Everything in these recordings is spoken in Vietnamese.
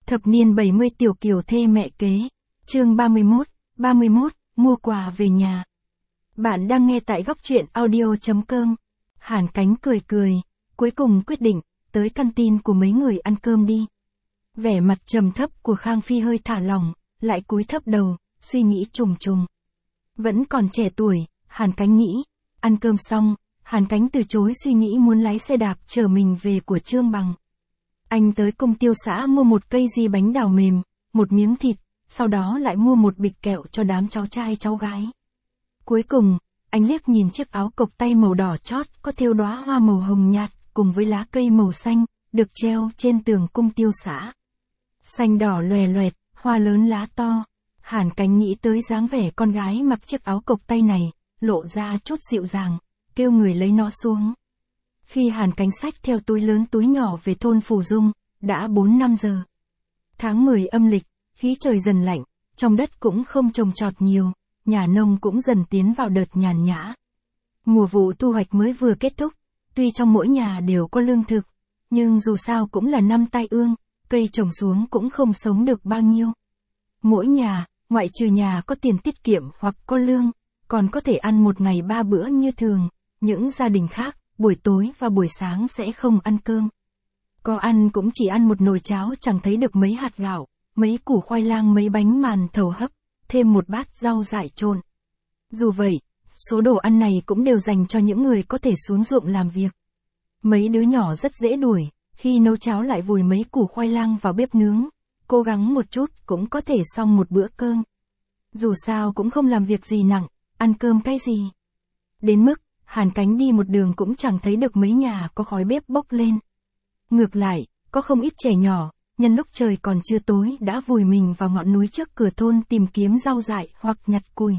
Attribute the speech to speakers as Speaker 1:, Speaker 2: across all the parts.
Speaker 1: Thập niên 70 tiểu kiều thê mẹ kế. Chương 31, mua quà về nhà. Bạn đang nghe tại góc truyện audio.com. Hàn Cánh cười cười, cuối cùng quyết định, tới căn tin của mấy người ăn cơm đi. Vẻ mặt trầm thấp của Khang Phi hơi thả lỏng, lại cúi thấp đầu, suy nghĩ trùng trùng. Vẫn còn trẻ tuổi, Hàn Cánh nghĩ, ăn cơm xong, Hàn Cánh từ chối suy nghĩ muốn lái xe đạp chở mình về của Trương Bằng. Anh tới công tiêu xã mua một cây di bánh đào mềm, một miếng thịt, sau đó lại mua một bịch kẹo cho đám cháu trai cháu gái. Cuối cùng, anh liếc nhìn chiếc áo cộc tay màu đỏ chót có thêu đóa hoa màu hồng nhạt cùng với lá cây màu xanh, được treo trên tường cung tiêu xã. Xanh đỏ lòe loẹt, hoa lớn lá to. Hàn Cánh nghĩ tới dáng vẻ con gái mặc chiếc áo cộc tay này, lộ ra chút dịu dàng, kêu người lấy nó xuống. Khi Hàn Cánh xách theo túi lớn túi nhỏ về thôn Phù Dung, đã 4-5 giờ. Tháng 10 âm lịch, khí trời dần lạnh, trong đất cũng không trồng trọt nhiều, nhà nông cũng dần tiến vào đợt nhàn nhã. Mùa vụ thu hoạch mới vừa kết thúc, tuy trong mỗi nhà đều có lương thực, nhưng dù sao cũng là năm tai ương, cây trồng xuống cũng không sống được bao nhiêu. Mỗi nhà, ngoại trừ nhà có tiền tiết kiệm hoặc có lương, còn có thể ăn một ngày 3 bữa như thường, những gia đình khác, buổi tối và buổi sáng sẽ không ăn cơm. Có ăn cũng chỉ ăn một nồi cháo chẳng thấy được mấy hạt gạo, mấy củ khoai lang mấy bánh màn thầu hấp, thêm một bát rau dại trộn. Dù vậy, số đồ ăn này cũng đều dành cho những người có thể xuống ruộng làm việc. Mấy đứa nhỏ rất dễ đuổi, khi nấu cháo lại vùi mấy củ khoai lang vào bếp nướng, cố gắng một chút cũng có thể xong một bữa cơm. Dù sao cũng không làm việc gì nặng, ăn cơm cái gì. Đến mức, Hàn Cánh đi một đường cũng chẳng thấy được mấy nhà có khói bếp bốc lên. Ngược lại, có không ít trẻ nhỏ, nhân lúc trời còn chưa tối đã vùi mình vào ngọn núi trước cửa thôn tìm kiếm rau dại hoặc nhặt cùi.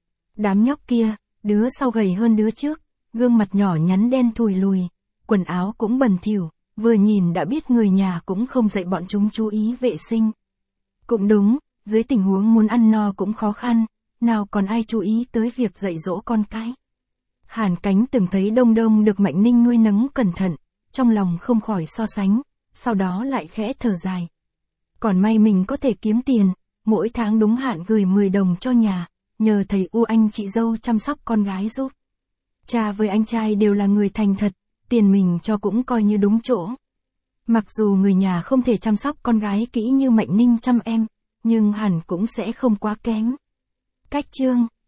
Speaker 1: Đám nhóc kia, đứa sau gầy hơn đứa trước, gương mặt nhỏ nhắn đen thùi lùi, quần áo cũng bẩn thỉu, vừa nhìn đã biết người nhà cũng không dạy bọn chúng chú ý vệ sinh. Cũng đúng, dưới tình huống muốn ăn no cũng khó khăn, nào còn ai chú ý tới việc dạy dỗ con cái. Hàn Cánh từng thấy Đông Đông được Mạnh Ninh nuôi nấng cẩn thận, trong lòng không khỏi so sánh, sau đó lại khẽ thở dài. Còn may mình có thể kiếm tiền, mỗi tháng đúng hạn gửi 10 đồng cho nhà, nhờ thầy U anh chị dâu chăm sóc con gái giúp. Cha với anh trai đều là người thành thật, tiền mình cho cũng coi như đúng chỗ. Mặc dù người nhà không thể chăm sóc con gái kỹ như Mạnh Ninh chăm em, nhưng hẳn cũng sẽ không quá kém. Cách chương